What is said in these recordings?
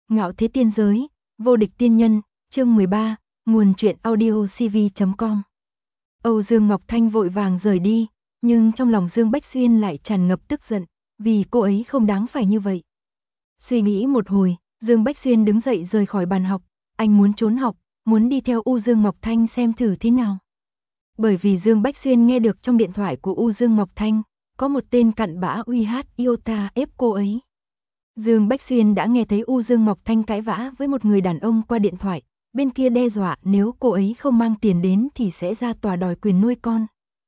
Ngạo thế tiên giới, vô địch tiên nhân, chương 13, nguồn truyện audio cv.com. Âu Dương Ngọc Thanh vội vàng rời đi, nhưng trong lòng Dương Bách Xuyên lại tràn ngập tức giận, vì cô ấy không đáng phải như vậy. Suy nghĩ một hồi, Dương Bách Xuyên đứng dậy rời khỏi bàn học, anh muốn trốn học, muốn đi theo U Dương Ngọc Thanh xem thử thế nào. Bởi vì Dương Bách Xuyên nghe được trong điện thoại của U Dương Ngọc Thanh, có một tên cặn bã uy hát iota ép cô ấy. Dương Bách Xuyên đã nghe thấy U Dương Ngọc Thanh cãi vã với một người đàn ông qua điện thoại, bên kia đe dọa nếu cô ấy không mang tiền đến thì sẽ ra tòa đòi quyền nuôi con.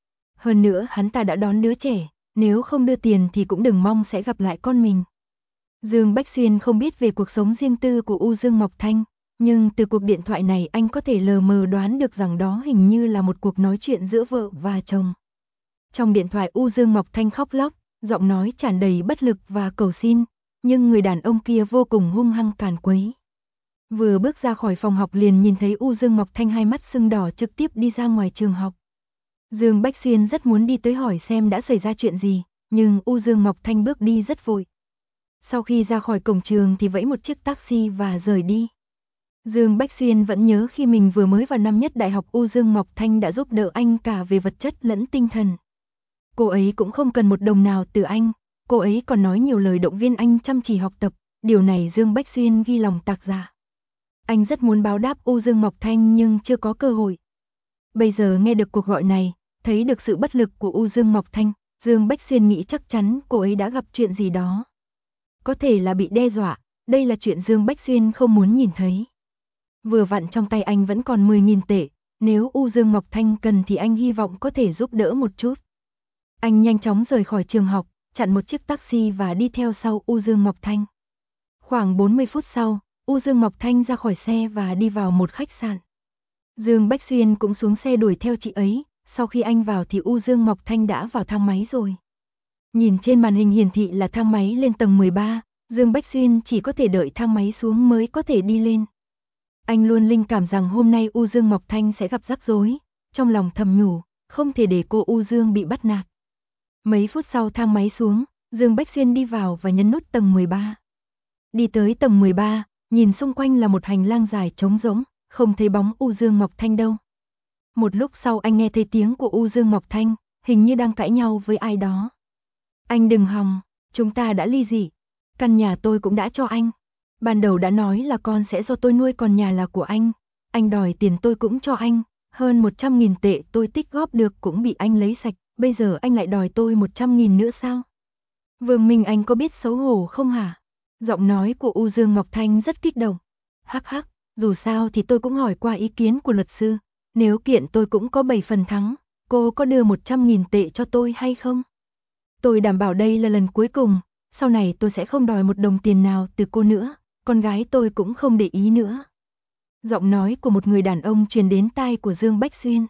Hơn nữa hắn ta đã đón đứa trẻ, nếu không đưa tiền thì cũng đừng mong sẽ gặp lại con mình. Dương Bách Xuyên không biết về cuộc sống riêng tư của U Dương Ngọc Thanh, nhưng từ cuộc điện thoại này anh có thể lờ mờ đoán được rằng đó hình như là một cuộc nói chuyện giữa vợ và chồng. Trong điện thoại U Dương Ngọc Thanh khóc lóc, giọng nói tràn đầy bất lực và cầu xin, nhưng người đàn ông kia vô cùng hung hăng càn quấy. Vừa bước ra khỏi phòng học liền nhìn thấy U Dương Ngọc Thanh hai mắt sưng đỏ trực tiếp đi ra ngoài trường học. Dương Bách Xuyên rất muốn đi tới hỏi xem đã xảy ra chuyện gì, nhưng U Dương Ngọc Thanh bước đi rất vội. Sau khi ra khỏi cổng trường thì vẫy một chiếc taxi và rời đi. Dương Bách Xuyên vẫn nhớ khi mình vừa mới vào năm nhất đại học U Dương Ngọc Thanh đã giúp đỡ anh cả về vật chất lẫn tinh thần. Cô ấy cũng không cần một đồng nào từ anh, cô ấy còn nói nhiều lời động viên anh chăm chỉ học tập, điều này Dương Bách Xuyên ghi lòng tạc dạ. Anh rất muốn báo đáp U Dương Ngọc Thanh nhưng chưa có cơ hội. Bây giờ nghe được cuộc gọi này, thấy được sự bất lực của U Dương Ngọc Thanh, Dương Bách Xuyên nghĩ chắc chắn cô ấy đã gặp chuyện gì đó. Có thể là bị đe dọa, đây là chuyện Dương Bách Xuyên không muốn nhìn thấy. Vừa vặn trong tay anh vẫn còn 10.000 tệ, nếu U Dương Ngọc Thanh cần thì anh hy vọng có thể giúp đỡ một chút. Anh nhanh chóng rời khỏi trường học, chặn một chiếc taxi và đi theo sau U Dương Ngọc Thanh. Khoảng 40 phút sau, U Dương Ngọc Thanh ra khỏi xe và đi vào một khách sạn. Dương Bách Xuyên cũng xuống xe đuổi theo chị ấy, sau khi anh vào thì U Dương Ngọc Thanh đã vào thang máy rồi. Nhìn trên màn hình hiển thị là thang máy lên tầng 13, Dương Bách Xuyên chỉ có thể đợi thang máy xuống mới có thể đi lên. Anh luôn linh cảm rằng hôm nay U Dương Ngọc Thanh sẽ gặp rắc rối, trong lòng thầm nhủ, không thể để cô U Dương bị bắt nạt. Mấy phút sau thang máy xuống, Dương Bách Xuyên đi vào và nhấn nút tầng 13. Đi tới tầng 13, nhìn xung quanh là một hành lang dài trống rỗng, không thấy bóng U Dương Ngọc Thanh đâu. Một lúc sau anh nghe thấy tiếng của U Dương Ngọc Thanh, hình như đang cãi nhau với ai đó. Anh đừng hòng, chúng ta đã ly dị, căn nhà tôi cũng đã cho anh. Ban đầu đã nói là con sẽ do tôi nuôi còn nhà là của anh đòi tiền tôi cũng cho anh, hơn 100.000 tệ tôi tích góp được cũng bị anh lấy sạch, bây giờ anh lại đòi tôi 100.000 nữa sao? Vương Minh anh có biết xấu hổ không hả? Giọng nói của U Dương Ngọc Thanh rất kích động. Hắc hắc, dù sao thì tôi cũng hỏi qua ý kiến của luật sư, nếu kiện tôi cũng có 7 phần thắng, cô có đưa 100.000 tệ cho tôi hay không? Tôi đảm bảo đây là lần cuối cùng, sau này tôi sẽ không đòi một đồng tiền nào từ cô nữa, con gái tôi cũng không để ý nữa. Giọng nói của một người đàn ông truyền đến tai của Dương Bách Xuyên.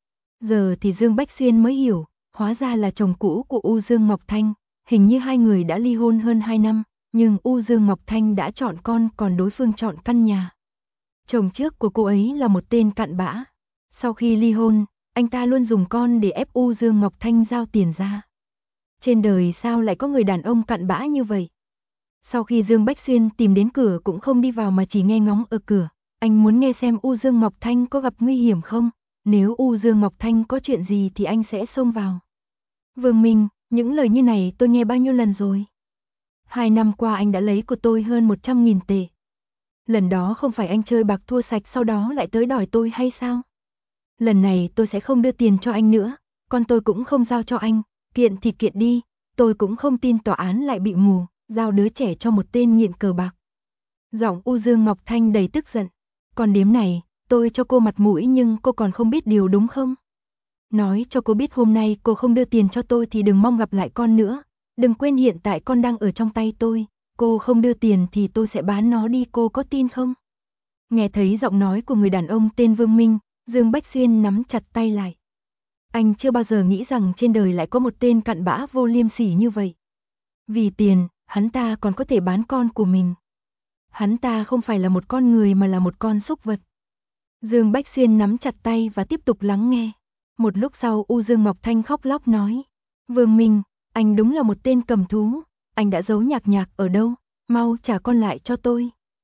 Giờ thì Dương Bách Xuyên mới hiểu, hóa ra là chồng cũ của U Dương Ngọc Thanh, hình như hai người đã ly hôn hơn 2 năm, nhưng U Dương Ngọc Thanh đã chọn con còn đối phương chọn căn nhà. Chồng trước của cô ấy là một tên cặn bã. Sau khi ly hôn, anh ta luôn dùng con để ép U Dương Ngọc Thanh giao tiền ra. Trên đời sao lại có người đàn ông cặn bã như vậy? Sau khi Dương Bách Xuyên tìm đến cửa cũng không đi vào mà chỉ nghe ngóng ở cửa, anh muốn nghe xem U Dương Ngọc Thanh có gặp nguy hiểm không, nếu U Dương Ngọc Thanh có chuyện gì thì anh sẽ xông vào. Vương Minh, những lời như này tôi nghe bao nhiêu lần rồi? 2 năm qua anh đã lấy của tôi hơn 100.000 tệ. Lần đó không phải anh chơi bạc thua sạch sau đó lại tới đòi tôi hay sao? Lần này tôi sẽ không đưa tiền cho anh nữa, con tôi cũng không giao cho anh, kiện thì kiện đi, tôi cũng không tin tòa án lại bị mù, giao đứa trẻ cho một tên nghiện cờ bạc. Giọng U Dương Ngọc Thanh đầy tức giận, còn điếm này, tôi cho cô mặt mũi nhưng cô còn không biết điều đúng không? Nói cho cô biết hôm nay cô không đưa tiền cho tôi thì đừng mong gặp lại con nữa, đừng quên hiện tại con đang ở trong tay tôi, cô không đưa tiền thì tôi sẽ bán nó đi, cô có tin không? Nghe thấy giọng nói của người đàn ông tên Vương Minh, Dương Bách Xuyên nắm chặt tay lại. Anh chưa bao giờ nghĩ rằng trên đời lại có một tên cặn bã vô liêm sỉ như vậy. Vì tiền, hắn ta còn có thể bán con của mình. Hắn ta không phải là một con người mà là một con súc vật. Dương Bách Xuyên nắm chặt tay và tiếp tục lắng nghe. Một lúc sau U Dương Ngọc Thanh khóc lóc nói. Vương Minh, anh đúng là một tên cầm thú. Anh đã giấu Nhạc Nhạc ở đâu? Mau trả con lại cho tôi.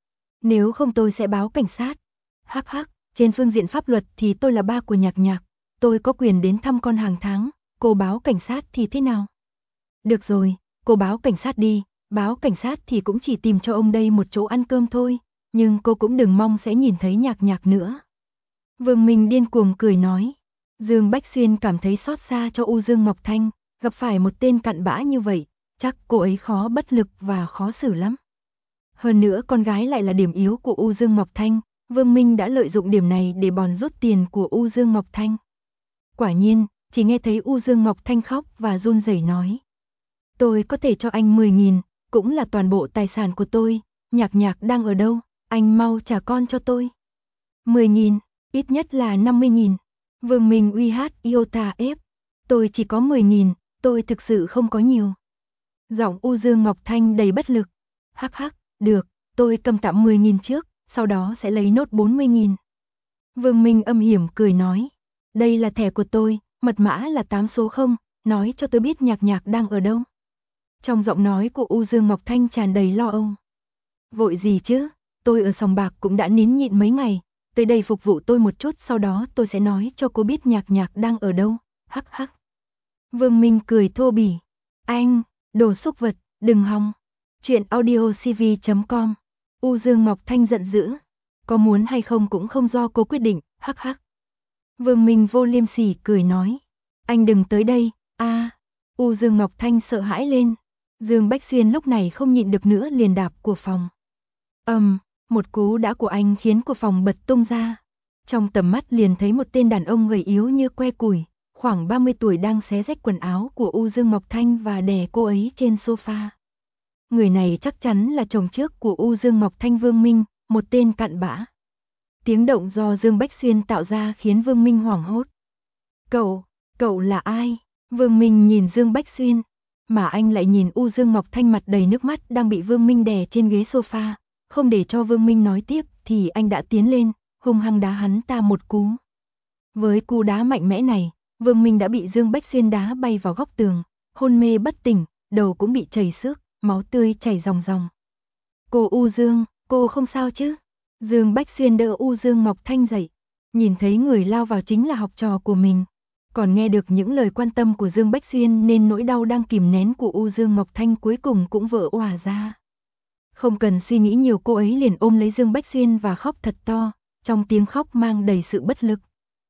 Nếu không tôi sẽ báo cảnh sát. Hắc hắc, trên phương diện pháp luật thì tôi là ba của Nhạc Nhạc, tôi có quyền đến thăm con hàng tháng, cô báo cảnh sát thì thế nào? Được rồi, cô báo cảnh sát đi, báo cảnh sát thì cũng chỉ tìm cho ông đây một chỗ ăn cơm thôi, nhưng cô cũng đừng mong sẽ nhìn thấy Nhạc Nhạc nữa. Vương Minh điên cuồng cười nói. Dương Bách Xuyên cảm thấy xót xa cho U Dương Ngọc Thanh, gặp phải một tên cặn bã như vậy, chắc cô ấy khó bất lực và khó xử lắm. Hơn nữa con gái lại là điểm yếu của U Dương Ngọc Thanh, Vương Minh đã lợi dụng điểm này để bòn rút tiền của U Dương Ngọc Thanh. Quả nhiên, chỉ nghe thấy U Dương Ngọc Thanh khóc và run rẩy nói. Tôi có thể cho anh 10.000, cũng là toàn bộ tài sản của tôi, Nhạc Nhạc đang ở đâu, anh mau trả con cho tôi. 10.000, ít nhất là 50.000. Vương Minh uy hát Iota ép. Tôi chỉ có 10.000, tôi thực sự không có nhiều. Giọng U Dương Ngọc Thanh đầy bất lực. Hắc hắc, được, tôi cầm tạm 10.000 trước, sau đó sẽ lấy nốt 40.000. Vương Minh âm hiểm cười nói. Đây là thẻ của tôi, mật mã là 8 số 0, nói cho tôi biết Nhạc Nhạc đang ở đâu. Trong giọng nói của U Dương Ngọc Thanh tràn đầy lo âu. Vội gì chứ, tôi ở sòng bạc cũng đã nín nhịn mấy ngày, tới đây phục vụ tôi một chút sau đó tôi sẽ nói cho cô biết Nhạc Nhạc đang ở đâu, hắc hắc. Vương Minh cười thô bỉ. Anh, đồ xúc vật, đừng hòng. Chuyện audiocv.com. U Dương Ngọc Thanh giận dữ. Có muốn hay không cũng không do cô quyết định, hắc hắc. Vương Minh vô liêm sỉ cười nói. Anh đừng tới đây, U Dương Ngọc Thanh sợ hãi lên. Dương Bách Xuyên lúc này không nhịn được nữa liền đạp của phòng. Một cú đá của anh khiến của phòng bật tung ra. Trong tầm mắt liền thấy một tên đàn ông gầy yếu như que củi, khoảng 30 tuổi đang xé rách quần áo của U Dương Ngọc Thanh và đè cô ấy trên sofa. Người này chắc chắn là chồng trước của U Dương Ngọc Thanh, Vương Minh, một tên cặn bã. Tiếng động do Dương Bách Xuyên tạo ra khiến Vương Minh hoảng hốt. Cậu là ai? Vương Minh nhìn Dương Bách Xuyên, mà anh lại nhìn U Dương Ngọc Thanh mặt đầy nước mắt đang bị Vương Minh đè trên ghế sofa. Không để cho Vương Minh nói tiếp thì anh đã tiến lên, hung hăng đá hắn ta một cú. Với cú đá mạnh mẽ này, Vương Minh đã bị Dương Bách Xuyên đá bay vào góc tường, hôn mê bất tỉnh, đầu cũng bị chảy xước, máu tươi chảy ròng ròng. Cô U Dương, cô không sao chứ? Dương Bách Xuyên đỡ U Dương Ngọc Thanh dậy, nhìn thấy người lao vào chính là học trò của mình. Còn nghe được những lời quan tâm của Dương Bách Xuyên nên nỗi đau đang kìm nén của U Dương Ngọc Thanh cuối cùng cũng vỡ òa ra. Không cần suy nghĩ nhiều, cô ấy liền ôm lấy Dương Bách Xuyên và khóc thật to, trong tiếng khóc mang đầy sự bất lực.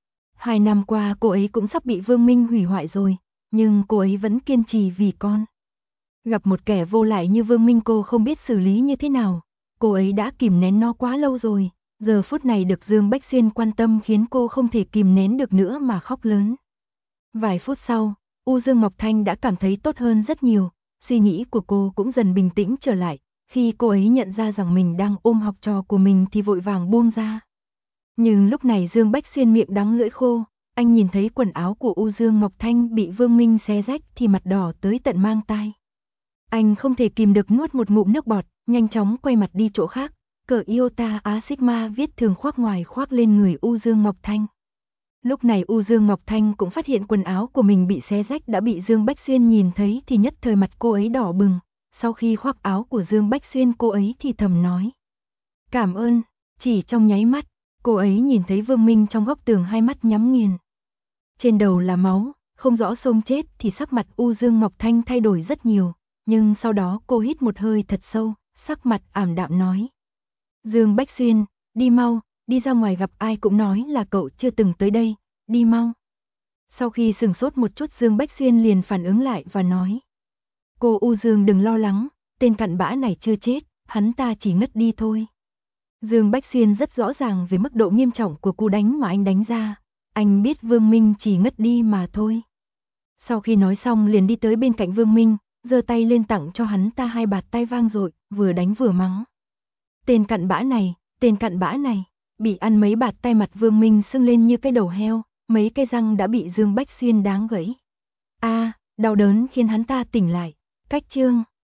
2 năm qua cô ấy cũng sắp bị Vương Minh hủy hoại rồi, nhưng cô ấy vẫn kiên trì vì con. Gặp một kẻ vô lại như Vương Minh cô không biết xử lý như thế nào, cô ấy đã kìm nén nó quá lâu rồi, giờ phút này được Dương Bách Xuyên quan tâm khiến cô không thể kìm nén được nữa mà khóc lớn. Vài phút sau, U Dương Ngọc Thanh đã cảm thấy tốt hơn rất nhiều, suy nghĩ của cô cũng dần bình tĩnh trở lại. Khi cô ấy nhận ra rằng mình đang ôm học trò của mình thì vội vàng buông ra. Nhưng lúc này Dương Bách Xuyên miệng đắng lưỡi khô, anh nhìn thấy quần áo của U Dương Ngọc Thanh bị Vương Minh xé rách thì mặt đỏ tới tận mang tai. Anh không thể kìm được nuốt một ngụm nước bọt, nhanh chóng quay mặt đi chỗ khác, cờ Iota Á Sigma viết thường khoác ngoài khoác lên người U Dương Ngọc Thanh. Lúc này U Dương Ngọc Thanh cũng phát hiện quần áo của mình bị xé rách đã bị Dương Bách Xuyên nhìn thấy thì nhất thời mặt cô ấy đỏ bừng. Sau khi khoác áo của Dương Bách Xuyên cô ấy thì thầm nói. Cảm ơn, chỉ trong nháy mắt, cô ấy nhìn thấy Vương Minh trong góc tường hai mắt nhắm nghiền. Trên đầu là máu, không rõ xông chết thì sắc mặt U Dương Ngọc Thanh thay đổi rất nhiều, nhưng sau đó cô hít một hơi thật sâu, sắc mặt ảm đạm nói. Dương Bách Xuyên, đi mau, đi ra ngoài gặp ai cũng nói là cậu chưa từng tới đây, đi mau. Sau khi sửng sốt một chút Dương Bách Xuyên liền phản ứng lại và nói. Cô U Dương đừng lo lắng, tên cặn bã này chưa chết, hắn ta chỉ ngất đi thôi. Dương Bách Xuyên rất rõ ràng về mức độ nghiêm trọng của cú đánh mà anh đánh ra, anh biết Vương Minh chỉ ngất đi mà thôi. Sau khi nói xong liền đi tới bên cạnh Vương Minh, giơ tay lên tặng cho hắn ta 2 bạt tay vang dội, vừa đánh vừa mắng. Tên cặn bã này, bị ăn mấy bạt tay mặt Vương Minh sưng lên như cái đầu heo, mấy cái răng đã bị Dương Bách Xuyên đáng gãy. Đau đớn khiến hắn ta tỉnh lại. Cách chương